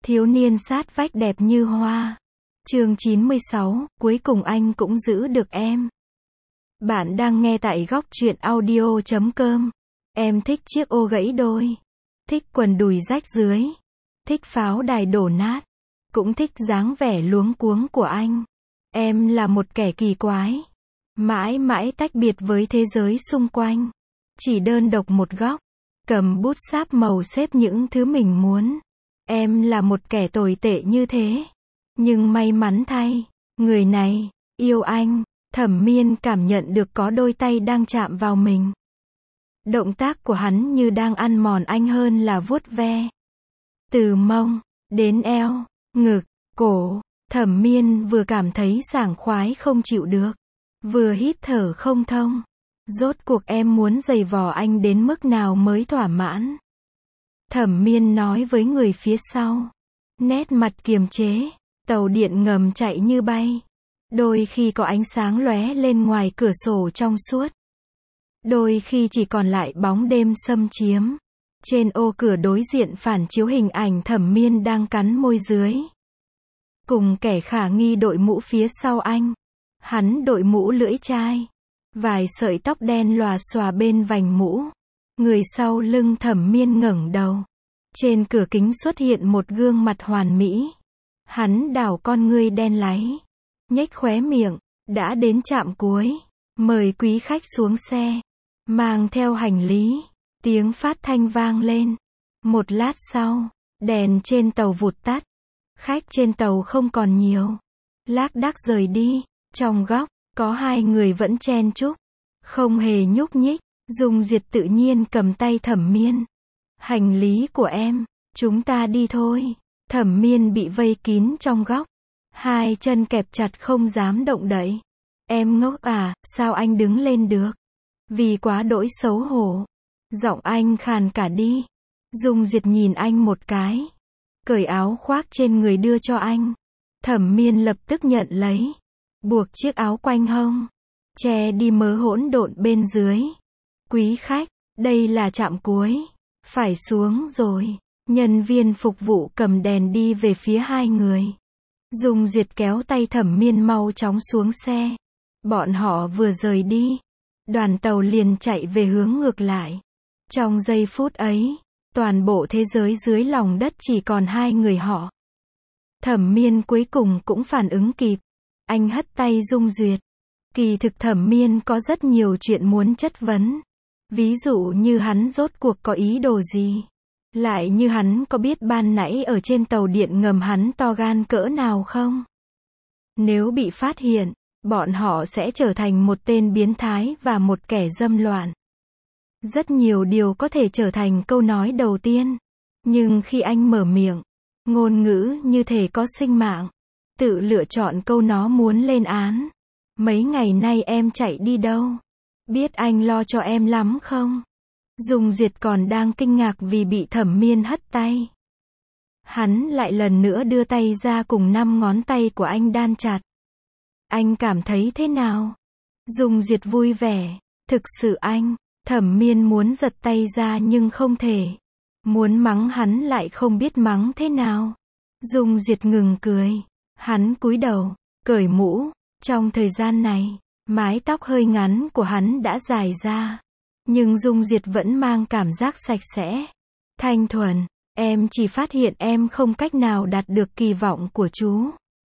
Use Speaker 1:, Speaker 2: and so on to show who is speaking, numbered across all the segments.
Speaker 1: Thiếu niên sát vách đẹp như hoa. Chương 96, cuối cùng anh cũng giữ được em. Bạn đang nghe tại góc truyện audio.com. Em thích chiếc ô gãy đôi. Thích quần đùi rách dưới. Thích pháo đài đổ nát. Cũng thích dáng vẻ luống cuống của anh. Em là một kẻ kỳ quái. Mãi mãi tách biệt với thế giới xung quanh. Chỉ đơn độc một góc. Cầm bút sáp màu xếp những thứ mình muốn. Em là một kẻ tồi tệ như thế. Nhưng may mắn thay, người này, yêu anh. Thẩm Miên cảm nhận được có đôi tay đang chạm vào mình. Động tác của hắn như đang ăn mòn anh hơn là vuốt ve. Từ mông, đến eo, ngực, cổ, Thẩm Miên vừa cảm thấy sảng khoái không chịu được. Vừa hít thở không thông. Rốt cuộc em muốn giày vò anh đến mức nào mới thỏa mãn? Thẩm Miên nói với người phía sau. Nét mặt kiềm chế. Tàu điện ngầm chạy như bay. Đôi khi có ánh sáng lóe lên ngoài cửa sổ trong suốt. Đôi khi chỉ còn lại bóng đêm xâm chiếm. Trên ô cửa đối diện phản chiếu hình ảnh Thẩm Miên đang cắn môi dưới. Cùng kẻ khả nghi đội mũ phía sau anh. Hắn đội mũ lưỡi chai. Vài sợi tóc đen lòa xòa bên vành mũ. Người sau lưng Thẩm Miên ngẩng đầu. Trên cửa kính xuất hiện một gương mặt hoàn mỹ. Hắn đảo con ngươi đen láy. Nhếch khóe miệng. Đã đến trạm cuối. Mời quý khách xuống xe. Mang theo hành lý. Tiếng phát thanh vang lên. Một lát sau. Đèn trên tàu vụt tắt. Khách trên tàu không còn nhiều. Lác đác rời đi. Trong góc. Có hai người vẫn chen chúc. Không hề nhúc nhích. Dung Diệt tự nhiên cầm tay Thẩm Miên. Hành lý của em. Chúng ta đi thôi. Thẩm Miên bị vây kín trong góc. Hai chân kẹp chặt không dám động đậy. Em ngốc à, sao anh đứng lên được? Vì quá đỗi xấu hổ. Giọng anh khàn cả đi. Dung Diệt nhìn anh một cái. Cởi áo khoác trên người đưa cho anh. Thẩm Miên lập tức nhận lấy. Buộc chiếc áo quanh hông. Che đi mớ hỗn độn bên dưới. Quý khách, đây là trạm cuối. Phải xuống rồi. Nhân viên phục vụ cầm đèn đi về phía hai người. Dung Duyệt kéo tay Thẩm Miên mau chóng xuống xe. Bọn họ vừa rời đi. Đoàn tàu liền chạy về hướng ngược lại. Trong giây phút ấy, toàn bộ thế giới dưới lòng đất chỉ còn hai người họ. Thẩm Miên cuối cùng cũng phản ứng kịp. Anh hất tay Dung Duyệt. Kỳ thực Thẩm Miên có rất nhiều chuyện muốn chất vấn. Ví dụ như hắn rốt cuộc có ý đồ gì. Lại như hắn có biết ban nãy ở trên tàu điện ngầm hắn to gan cỡ nào không? Nếu bị phát hiện, bọn họ sẽ trở thành một tên biến thái và một kẻ dâm loạn. Rất nhiều điều có thể trở thành câu nói đầu tiên. Nhưng khi anh mở miệng, ngôn ngữ như thể có sinh mạng. Tự lựa chọn câu nó muốn lên án. Mấy ngày nay em chạy đi đâu? Biết anh lo cho em lắm không? Dung Duyệt còn đang kinh ngạc vì bị Thẩm Miên hất tay. Hắn lại lần nữa đưa tay ra cùng 5 ngón tay của anh đan chặt. Anh cảm thấy thế nào? Dung Duyệt vui vẻ. Thực sự anh. Thẩm Miên muốn giật tay ra nhưng không thể. Muốn mắng hắn lại không biết mắng thế nào. Dung Duyệt ngừng cười. Hắn cúi đầu, cởi mũ. Trong thời gian này, mái tóc hơi ngắn của hắn đã dài ra. Nhưng Dung Duyệt vẫn mang cảm giác sạch sẽ. Thanh thuần, em chỉ phát hiện em không cách nào đạt được kỳ vọng của chú.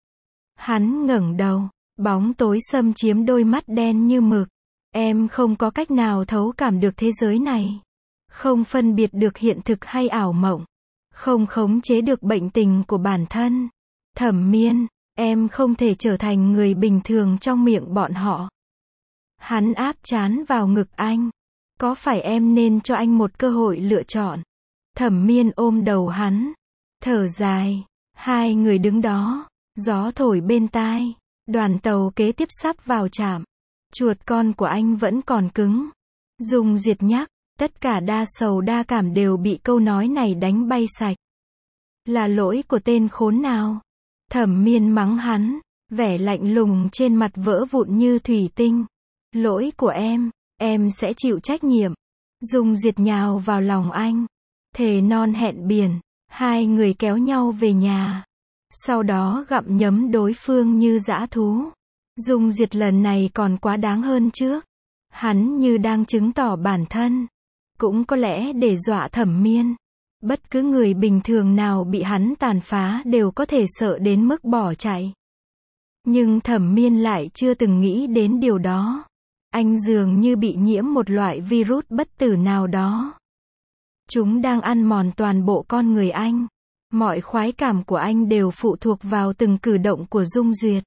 Speaker 1: Hắn ngẩng đầu, bóng tối xâm chiếm đôi mắt đen như mực. Em không có cách nào thấu cảm được thế giới này. Không phân biệt được hiện thực hay ảo mộng. Không khống chế được bệnh tình của bản thân. Thẩm Miên, em không thể trở thành người bình thường trong miệng bọn họ. Hắn áp trán vào ngực anh. Có phải em nên cho anh một cơ hội lựa chọn? Thẩm Miên ôm đầu hắn. Thở dài. Hai người đứng đó. Gió thổi bên tai. Đoàn tàu kế tiếp sắp vào trạm. Chuột con của anh vẫn còn cứng. Dung Duyệt nhắc. Tất cả đa sầu đa cảm đều bị câu nói này đánh bay sạch. Là lỗi của tên khốn nào? Thẩm Miên mắng hắn. Vẻ lạnh lùng trên mặt vỡ vụn như thủy tinh. Lỗi của em sẽ chịu trách nhiệm. Dung Duyệt nhào vào lòng anh. Thề non hẹn biển. Hai người kéo nhau về nhà. Sau đó gặm nhấm đối phương như dã thú. Dung Duyệt lần này còn quá đáng hơn trước. Hắn như đang chứng tỏ bản thân. Cũng có lẽ để dọa Thẩm Miên. Bất cứ người bình thường nào bị hắn tàn phá đều có thể sợ đến mức bỏ chạy. Nhưng Thẩm Miên lại chưa từng nghĩ đến điều đó. Anh dường như bị nhiễm một loại virus bất tử nào đó. Chúng đang ăn mòn toàn bộ con người anh. Mọi khoái cảm của anh đều phụ thuộc vào từng cử động của Dung Duyệt.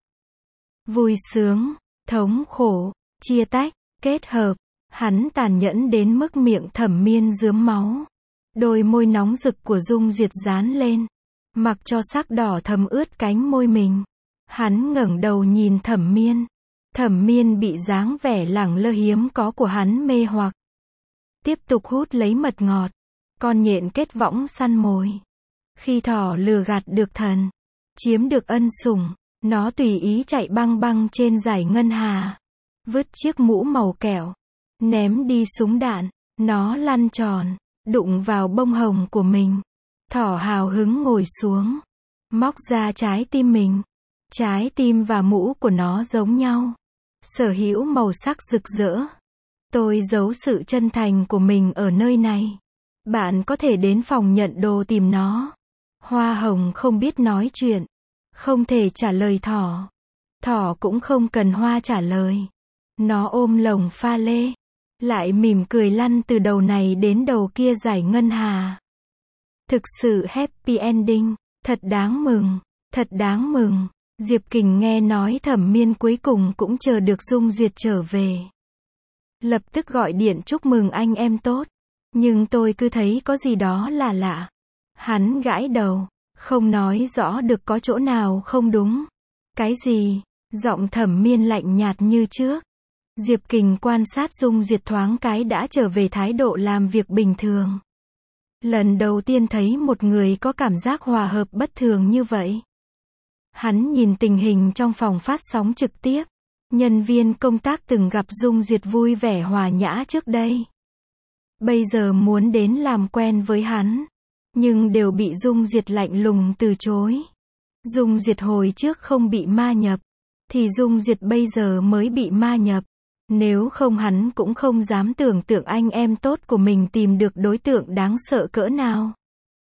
Speaker 1: Vui sướng, thống khổ, chia tách, kết hợp. Hắn tàn nhẫn đến mức miệng Thẩm Miên rướm máu. Đôi môi nóng rực của Dung Duyệt dán lên. Mặc cho sắc đỏ thấm ướt cánh môi mình. Hắn ngẩng đầu nhìn Thẩm Miên. Thẩm Miên bị dáng vẻ lẳng lơ hiếm có của hắn mê hoặc. Tiếp tục hút lấy mật ngọt. Con nhện kết võng săn mồi. Khi thỏ lừa gạt được thần, chiếm được ân sủng, nó tùy ý chạy băng băng trên dải ngân hà. Vứt chiếc mũ màu kẹo. Ném đi súng đạn. Nó lăn tròn, đụng vào bông hồng của mình. Thỏ hào hứng ngồi xuống. Móc ra trái tim mình. Trái tim và mũ của nó giống nhau. Sở hữu màu sắc rực rỡ. Tôi giấu sự chân thành của mình ở nơi này. Bạn có thể đến phòng nhận đồ tìm nó. Hoa hồng không biết nói chuyện. Không thể trả lời thỏ. Thỏ cũng không cần hoa trả lời. Nó ôm lồng pha lê. Lại mỉm cười lăn từ đầu này đến đầu kia dải ngân hà. Thực sự happy ending. Thật đáng mừng. Thật đáng mừng. Diệp Kình nghe nói Thẩm Miên cuối cùng cũng chờ được Dung Duyệt trở về. Lập tức gọi điện chúc mừng anh em tốt. Nhưng tôi cứ thấy có gì đó là lạ. Hắn gãi đầu. Không nói rõ được có chỗ nào không đúng. Cái gì? Giọng Thẩm Miên lạnh nhạt như trước. Diệp Kình quan sát Dung Duyệt thoáng cái đã trở về thái độ làm việc bình thường. Lần đầu tiên thấy một người có cảm giác hòa hợp bất thường như vậy. Hắn nhìn tình hình trong phòng phát sóng trực tiếp. Nhân viên công tác từng gặp Dung Duyệt vui vẻ hòa nhã trước đây. Bây giờ muốn đến làm quen với hắn. Nhưng đều bị Dung Duyệt lạnh lùng từ chối. Dung Duyệt hồi trước không bị ma nhập. Thì Dung Duyệt bây giờ mới bị ma nhập. Nếu không hắn cũng không dám tưởng tượng anh em tốt của mình tìm được đối tượng đáng sợ cỡ nào.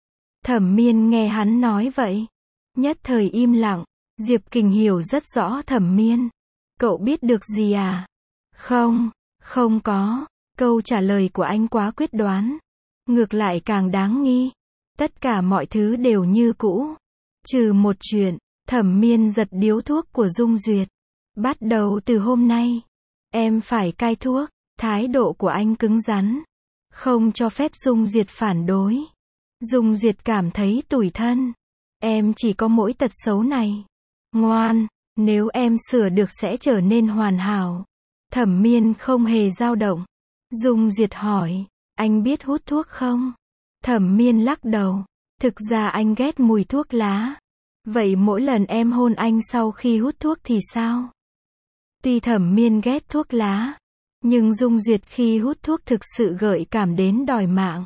Speaker 1: Thẩm Miên nghe hắn nói vậy. Nhất thời im lặng. Diệp Kình hiểu rất rõ Thẩm Miên. Cậu biết được gì à? Không, không có. Câu trả lời của anh quá quyết đoán. Ngược lại càng đáng nghi. Tất cả mọi thứ đều như cũ. Trừ một chuyện. Thẩm Miên giật điếu thuốc của Dung Duyệt. Bắt đầu từ hôm nay. Em phải cai thuốc. Thái độ của anh cứng rắn. Không cho phép Dung Duyệt phản đối. Dung Duyệt cảm thấy tủi thân. Em chỉ có mỗi tật xấu này. Ngoan, nếu em sửa được sẽ trở nên hoàn hảo. Thẩm Miên không hề dao động. Dung Duyệt hỏi, anh biết hút thuốc không? Thẩm Miên lắc đầu. Thực ra anh ghét mùi thuốc lá. Vậy mỗi lần em hôn anh sau khi hút thuốc thì sao? Tuy Thẩm Miên ghét thuốc lá, nhưng Dung Duyệt khi hút thuốc thực sự gợi cảm đến đòi mạng.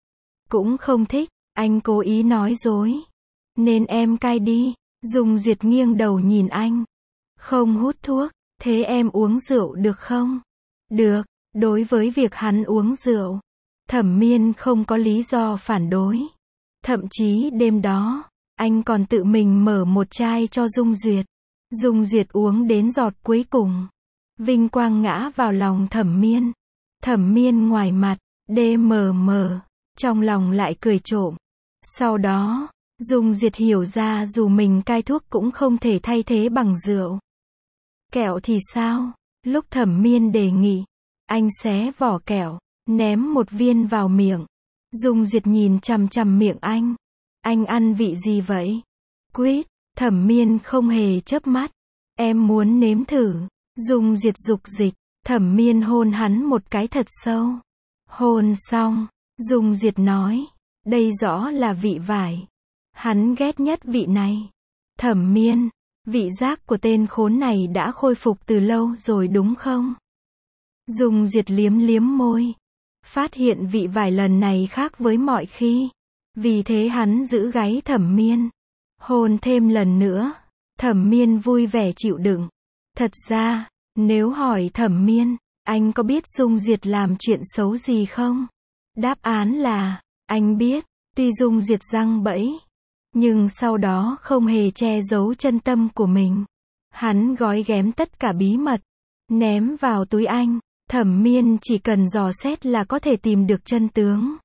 Speaker 1: Cũng không thích, anh cố ý nói dối. Nên em cai đi. Dung Duyệt nghiêng đầu nhìn anh. Không hút thuốc, thế em uống rượu được không? Được, đối với việc hắn uống rượu, Thẩm Miên không có lý do phản đối. Thậm chí đêm đó, anh còn tự mình mở một chai cho Dung Duyệt. Dung Duyệt uống đến giọt cuối cùng. Vinh quang ngã vào lòng Thẩm Miên. Thẩm Miên ngoài mặt, DMM, trong lòng lại cười trộm. Sau đó, Dung Duyệt hiểu ra dù mình cai thuốc cũng không thể thay thế bằng rượu. Kẹo thì sao? Lúc Thẩm Miên đề nghị, anh xé vỏ kẹo, ném một viên vào miệng. Dung Duyệt nhìn chằm chằm miệng anh. Anh ăn vị gì vậy? Quýt. Thẩm Miên không hề chớp mắt. Em muốn nếm thử. Dung Duyệt dục dịch. Thẩm Miên hôn hắn một cái thật sâu. Hôn xong, Dung Duyệt nói, đây rõ là vị vải. Hắn ghét nhất vị này. Thẩm Miên, vị giác của tên khốn này đã khôi phục từ lâu rồi đúng không? Dung Duyệt liếm liếm môi. Phát hiện vị vải lần này khác với mọi khi. Vì thế hắn giữ gáy Thẩm Miên. Hôn thêm lần nữa. Thẩm Miên vui vẻ chịu đựng. Thật ra, nếu hỏi Thẩm Miên, anh có biết Dung Duyệt làm chuyện xấu gì không? Đáp án là, anh biết, tuy Dung Duyệt giăng bẫy, nhưng sau đó không hề che giấu chân tâm của mình. Hắn gói ghém tất cả bí mật, ném vào túi anh. Thẩm Miên chỉ cần dò xét là có thể tìm được chân tướng.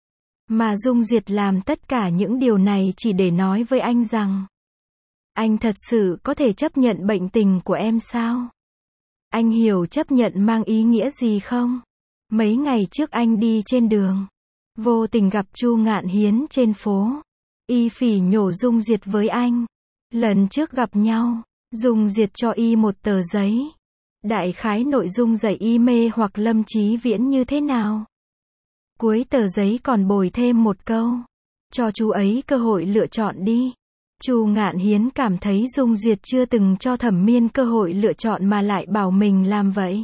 Speaker 1: Mà Dung Duyệt làm tất cả những điều này chỉ để nói với anh rằng, anh thật sự có thể chấp nhận bệnh tình của em sao? Anh hiểu chấp nhận mang ý nghĩa gì không? Mấy ngày trước anh đi trên đường, vô tình gặp Chu Ngạn Hiến trên phố. Y phỉ nhổ Dung Duyệt với anh. Lần trước gặp nhau, Dung Duyệt cho y một tờ giấy. Đại khái nội dung dạy y mê hoặc Lâm Chí Viễn như thế nào. Cuối tờ giấy còn bồi thêm một câu. Cho chú ấy cơ hội lựa chọn đi. Chu Ngạn Hiến cảm thấy Dung Duyệt chưa từng cho Thẩm Miên cơ hội lựa chọn mà lại bảo mình làm vậy.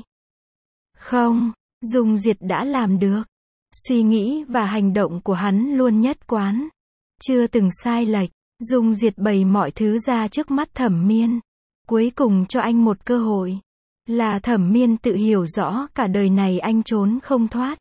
Speaker 1: Không, Dung Duyệt đã làm được. Suy nghĩ và hành động của hắn luôn nhất quán. Chưa từng sai lệch. Dung Duyệt bày mọi thứ ra trước mắt Thẩm Miên. Cuối cùng cho anh một cơ hội. Là Thẩm Miên tự hiểu rõ cả đời này anh trốn không thoát.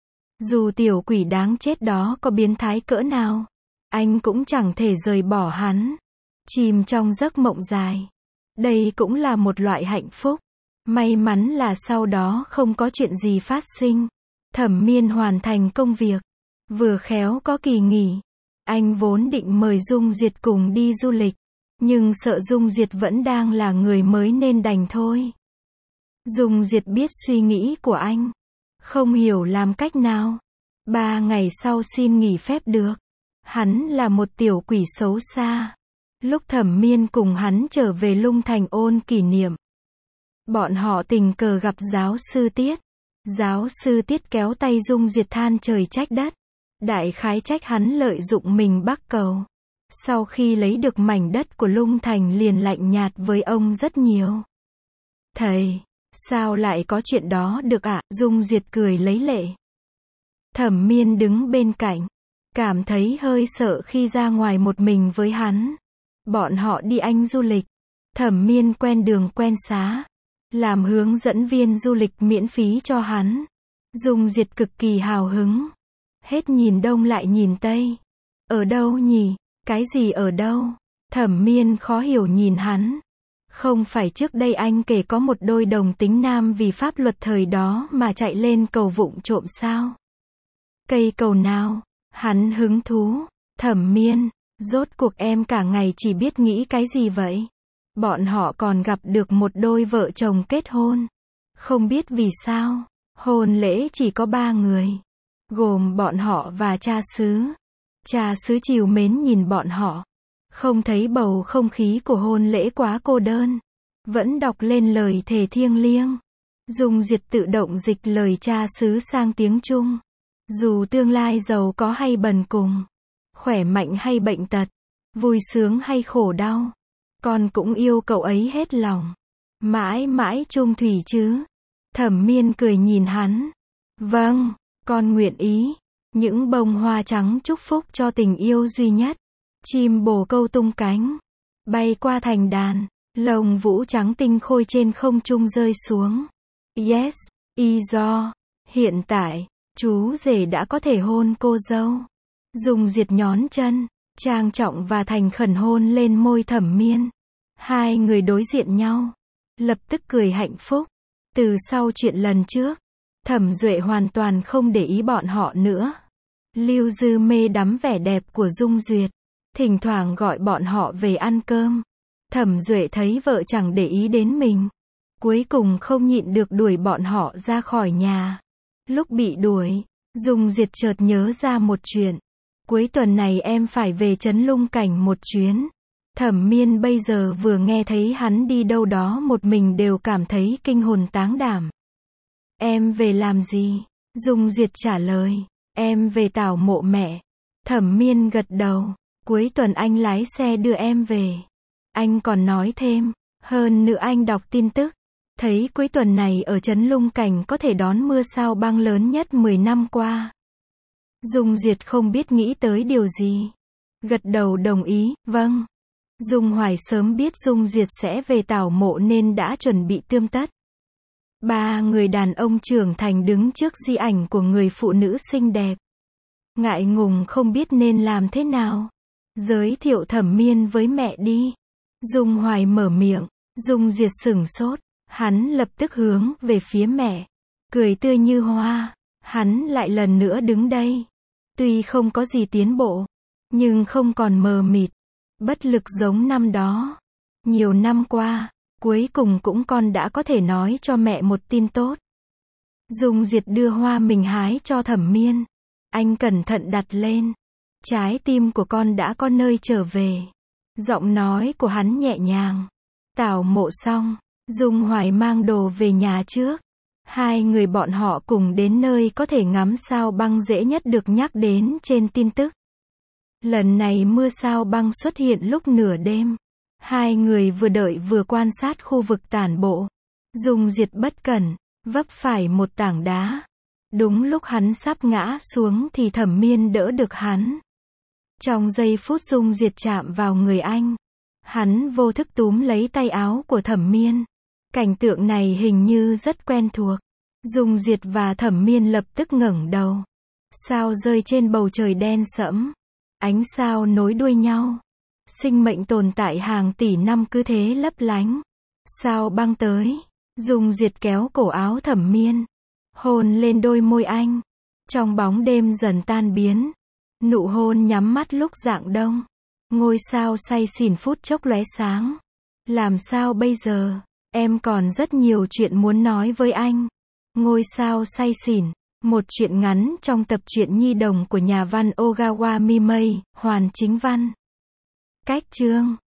Speaker 1: Dù tiểu quỷ đáng chết đó có biến thái cỡ nào, anh cũng chẳng thể rời bỏ hắn. Chìm trong giấc mộng dài. Đây cũng là một loại hạnh phúc. May mắn là sau đó không có chuyện gì phát sinh. Thẩm Miên hoàn thành công việc. Vừa khéo có kỳ nghỉ. Anh vốn định mời Dung Duyệt cùng đi du lịch. Nhưng sợ Dung Duyệt vẫn đang là người mới nên đành thôi. Dung Duyệt biết suy nghĩ của anh. Không hiểu làm cách nào. 3 ngày sau xin nghỉ phép được. Hắn là một tiểu quỷ xấu xa. Lúc Thẩm Miên cùng hắn trở về Lung Thành ôn kỷ niệm. Bọn họ tình cờ gặp giáo sư Tiết. Giáo sư Tiết kéo tay Dung Duyệt than trời trách đất. Đại khái trách hắn lợi dụng mình bắc cầu. Sau khi lấy được mảnh đất của Lung Thành liền lạnh nhạt với ông rất nhiều. Thầy, sao lại có chuyện đó được ạ? Dung Duyệt cười lấy lệ. Thẩm Miên đứng bên cạnh. Cảm thấy hơi sợ khi ra ngoài một mình với hắn. Bọn họ đi Anh du lịch. Thẩm Miên quen đường quen xá. Làm hướng dẫn viên du lịch miễn phí cho hắn. Dung Duyệt cực kỳ hào hứng. Hết nhìn đông lại nhìn tây. Ở đâu nhỉ? Cái gì ở đâu? Thẩm Miên khó hiểu nhìn hắn. Không phải trước đây anh kể có một đôi đồng tính nam vì pháp luật thời đó mà chạy lên cầu vụng trộm sao? Cây cầu nào? Hắn hứng thú. Thẩm Miên, rốt cuộc em cả ngày chỉ biết nghĩ cái gì vậy? Bọn họ còn gặp được một đôi vợ chồng kết hôn. Không biết vì sao, hôn lễ chỉ có 3 người. Gồm bọn họ và cha xứ. Cha xứ trìu mến nhìn bọn họ. Không thấy bầu không khí của hôn lễ quá cô đơn. Vẫn đọc lên lời thề thiêng liêng. Dung Duyệt tự động dịch lời cha xứ sang tiếng Trung. Dù tương lai giàu có hay bần cùng, khỏe mạnh hay bệnh tật, vui sướng hay khổ đau, con cũng yêu cậu ấy hết lòng. Mãi mãi chung thủy chứ. Thẩm Miên cười nhìn hắn. Vâng, con nguyện ý. Những bông hoa trắng chúc phúc cho tình yêu duy nhất. Chim bồ câu tung cánh, bay qua thành đàn, lông vũ trắng tinh khôi trên không trung rơi xuống. Yes, y do. Hiện tại, chú rể đã có thể hôn cô dâu. Dung Duyệt nhón chân, trang trọng và thành khẩn hôn lên môi Thẩm Miên. Hai người đối diện nhau, lập tức cười hạnh phúc. Từ sau chuyện lần trước, Thẩm Duệ hoàn toàn không để ý bọn họ nữa. Lưu Dư mê đắm vẻ đẹp của Dung Duyệt, thỉnh thoảng gọi bọn họ về ăn cơm. Thẩm Duệ thấy vợ chẳng để ý đến mình, cuối cùng không nhịn được đuổi bọn họ ra khỏi nhà. Lúc bị đuổi, Dung Duyệt chợt nhớ ra một chuyện. Cuối tuần này em phải về trấn Lung Cảnh một chuyến. Thẩm Miên bây giờ vừa nghe thấy hắn đi đâu đó một mình đều cảm thấy kinh hồn táng đảm. Em về làm gì? Dung Duyệt trả lời. Em về tảo mộ mẹ. Thẩm Miên gật đầu. Cuối tuần anh lái xe đưa em về. Anh còn nói thêm. Hơn nữa anh đọc tin tức. Thấy cuối tuần này ở trấn Lung Cảnh có thể đón mưa sao băng lớn nhất 10 năm qua. Dung Duyệt không biết nghĩ tới điều gì. Gật đầu đồng ý, vâng. Dung Hoài sớm biết Dung Duyệt sẽ về tảo mộ nên đã chuẩn bị tươm tất. Ba người đàn ông trưởng thành đứng trước di ảnh của người phụ nữ xinh đẹp. Ngại ngùng không biết nên làm thế nào. Giới thiệu Thẩm Miên với mẹ đi. Dung Hoài mở miệng. Dung Duyệt sửng sốt. Hắn lập tức hướng về phía mẹ. Cười tươi như hoa. Hắn lại lần nữa đứng đây. Tuy không có gì tiến bộ, nhưng không còn mờ mịt, bất lực giống năm đó. Nhiều năm qua, cuối cùng cũng con đã có thể nói cho mẹ một tin tốt. Dung Duyệt đưa hoa mình hái cho Thẩm Miên. Anh cẩn thận đặt lên. Trái tim của con đã có nơi trở về. Giọng nói của hắn nhẹ nhàng. Tảo mộ xong, Dung Hoài mang đồ về nhà trước. Hai người bọn họ cùng đến nơi có thể ngắm sao băng dễ nhất được nhắc đến trên tin tức. Lần này mưa sao băng xuất hiện lúc nửa đêm. Hai người vừa đợi vừa quan sát khu vực tản bộ. Dung Duyệt bất cẩn, vấp phải một tảng đá. Đúng lúc hắn sắp ngã xuống thì Thẩm Miên đỡ được hắn. Trong giây phút Dung Duyệt chạm vào người anh, hắn vô thức túm lấy tay áo của Thẩm Miên. Cảnh tượng này hình như rất quen thuộc. Dung Duyệt và Thẩm Miên lập tức ngẩng đầu. Sao rơi trên bầu trời đen sẫm. Ánh sao nối đuôi nhau. Sinh mệnh tồn tại hàng tỷ năm cứ thế lấp lánh. Sao băng tới. Dung Duyệt kéo cổ áo Thẩm Miên. Hôn lên đôi môi anh. Trong bóng đêm dần tan biến. Nụ hôn nhắm mắt lúc rạng đông. Ngôi sao say xỉn phút chốc lóe sáng. Làm sao bây giờ? Em còn rất nhiều chuyện muốn nói với anh. Ngôi sao say xỉn. Một truyện ngắn trong tập truyện nhi đồng của nhà văn Ogawa Mimei, Hoàn Chính Văn. Cách chương